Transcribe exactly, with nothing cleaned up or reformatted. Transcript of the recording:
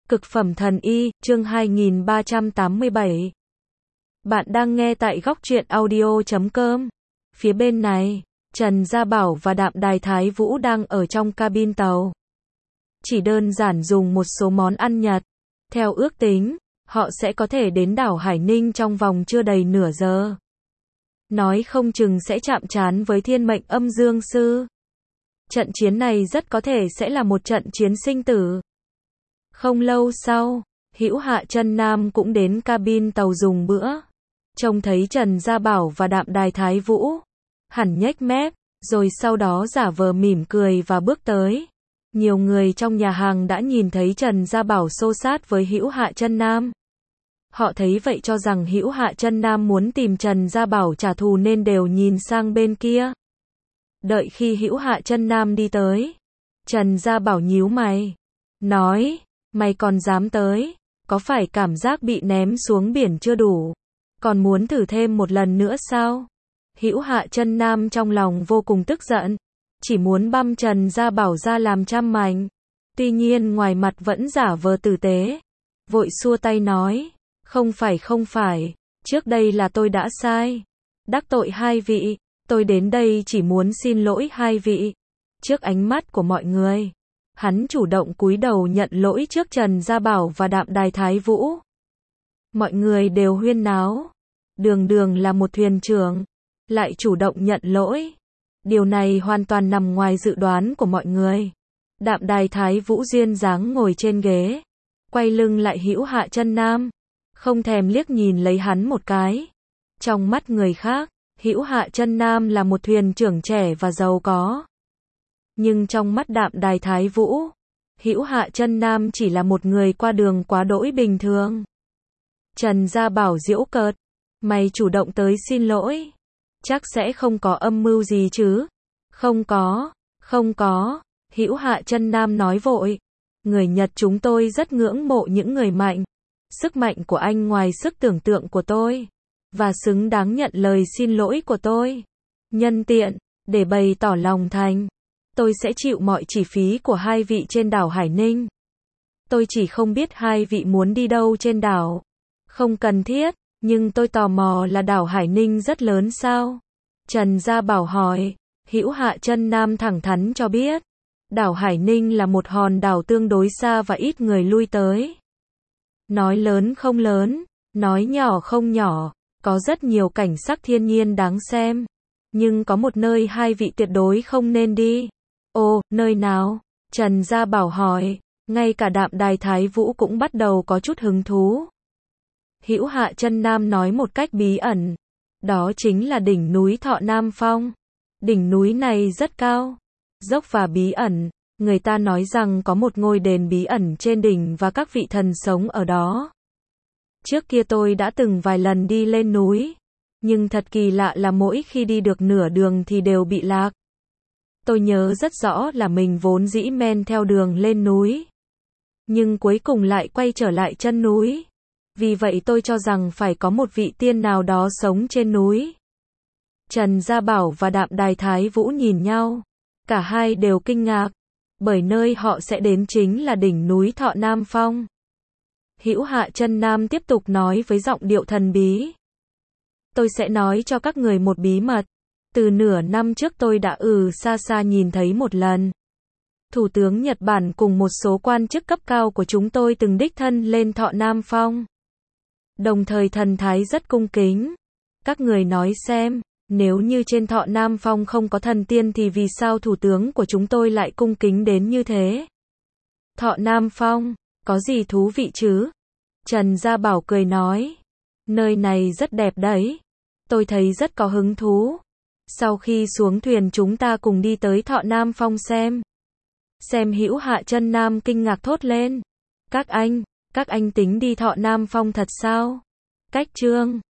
Cực phẩm thần y, chương hai nghìn ba trăm tám mươi bảy. Bạn đang nghe tại góc truyện audio chấm com. Phía bên này, Trần Gia Bảo và Đạm Đài Thái Vũ đang ở trong cabin tàu. Chỉ đơn giản dùng một số món ăn Nhật. Theo ước tính, họ sẽ có thể đến đảo Hải Ninh trong vòng chưa đầy nửa giờ. Nói không chừng sẽ chạm trán với thiên mệnh âm dương sư. Trận chiến này rất có thể sẽ là một trận chiến sinh tử. Không lâu sau, Hữu Hạ Chân Nam cũng đến cabin tàu dùng bữa. Trông thấy Trần Gia Bảo và Đạm Đài Thái Vũ, hẳn nhếch mép, rồi sau đó giả vờ mỉm cười và bước tới. Nhiều người trong nhà hàng đã nhìn thấy Trần Gia Bảo xô xát với Hữu Hạ Chân Nam. Họ thấy vậy cho rằng Hữu Hạ Chân Nam muốn tìm Trần Gia Bảo trả thù nên đều nhìn sang bên kia. Đợi khi Hữu Hạ Chân Nam đi tới, Trần Gia Bảo nhíu mày, nói: "Mày còn dám tới, có phải cảm giác bị ném xuống biển chưa đủ, còn muốn thử thêm một lần nữa sao?" Hữu Hạ Chân Nam trong lòng vô cùng tức giận, chỉ muốn băm Trần Gia Bảo ra làm trăm mảnh. Tuy nhiên ngoài mặt vẫn giả vờ tử tế, vội xua tay nói: "Không phải không phải, trước đây là tôi đã sai, đắc tội hai vị, tôi đến đây chỉ muốn xin lỗi hai vị." Trước ánh mắt của mọi người, hắn chủ động cúi đầu nhận lỗi trước Trần Gia Bảo và Đạm Đài Thái Vũ. Mọi người đều huyên náo. Đường đường là một thuyền trưởng, lại chủ động nhận lỗi. Điều này hoàn toàn nằm ngoài dự đoán của mọi người. Đạm Đài Thái Vũ duyên dáng ngồi trên ghế, quay lưng lại Hữu Hạ Chân Nam, không thèm liếc nhìn lấy hắn một cái. Trong mắt người khác, Hữu Hạ Chân Nam là một thuyền trưởng trẻ và giàu có. Nhưng trong mắt Đạm Đài Thái Vũ, Hữu Hạ Chân Nam chỉ là một người qua đường quá đỗi bình thường. Trần Gia Bảo giễu cợt: "Mày chủ động tới xin lỗi, chắc sẽ không có âm mưu gì chứ?" "Không có, không có." Hữu Hạ Chân Nam nói vội. "Người Nhật chúng tôi rất ngưỡng mộ những người mạnh. Sức mạnh của anh ngoài sức tưởng tượng của tôi, và xứng đáng nhận lời xin lỗi của tôi. Nhân tiện, để bày tỏ lòng thành, tôi sẽ chịu mọi chi phí của hai vị trên đảo Hải Ninh. Tôi chỉ không biết hai vị muốn đi đâu trên đảo." "Không cần thiết, nhưng tôi tò mò là đảo Hải Ninh rất lớn sao?" Trần Gia Bảo hỏi. Hữu Hạ Chân Nam thẳng thắn cho biết, đảo Hải Ninh là một hòn đảo tương đối xa và ít người lui tới. Nói lớn không lớn, nói nhỏ không nhỏ, có rất nhiều cảnh sắc thiên nhiên đáng xem. Nhưng có một nơi hai vị tuyệt đối không nên đi. "Ồ, nơi nào?" Trần Gia Bảo hỏi. Ngay cả Đạm Đài Thái Vũ cũng bắt đầu có chút hứng thú. Hữu Hạ Chân Nam nói một cách bí ẩn. Đó chính là đỉnh núi Thọ Nam Phong. Đỉnh núi này rất cao, dốc và bí ẩn. Người ta nói rằng có một ngôi đền bí ẩn trên đỉnh và các vị thần sống ở đó. Trước kia tôi đã từng vài lần đi lên núi, nhưng thật kỳ lạ là mỗi khi đi được nửa đường thì đều bị lạc. Tôi nhớ rất rõ là mình vốn dĩ men theo đường lên núi, nhưng cuối cùng lại quay trở lại chân núi. Vì vậy tôi cho rằng phải có một vị tiên nào đó sống trên núi." Trần Gia Bảo và Đạm Đài Thái Vũ nhìn nhau. Cả hai đều kinh ngạc, bởi nơi họ sẽ đến chính là đỉnh núi Thọ Nam Phong. Hữu Hạ Chân Nam tiếp tục nói với giọng điệu thần bí: "Tôi sẽ nói cho các người một bí mật. Từ nửa năm trước tôi đã ừ xa xa nhìn thấy một lần. Thủ tướng Nhật Bản cùng một số quan chức cấp cao của chúng tôi từng đích thân lên Thọ Nam Phong. Đồng thời thần thái rất cung kính. Các người nói xem, nếu như trên Thọ Nam Phong không có thần tiên thì vì sao thủ tướng của chúng tôi lại cung kính đến như thế?" "Thọ Nam Phong, có gì thú vị chứ?" Trần Gia Bảo cười nói. "Nơi này rất đẹp đấy. Tôi thấy rất có hứng thú. Sau khi xuống thuyền chúng ta cùng đi tới Thọ Nam Phong xem." Xem Hữu Hạ Chân Nam kinh ngạc thốt lên. "Các anh, các anh tính đi Thọ Nam Phong thật sao?" Cách chương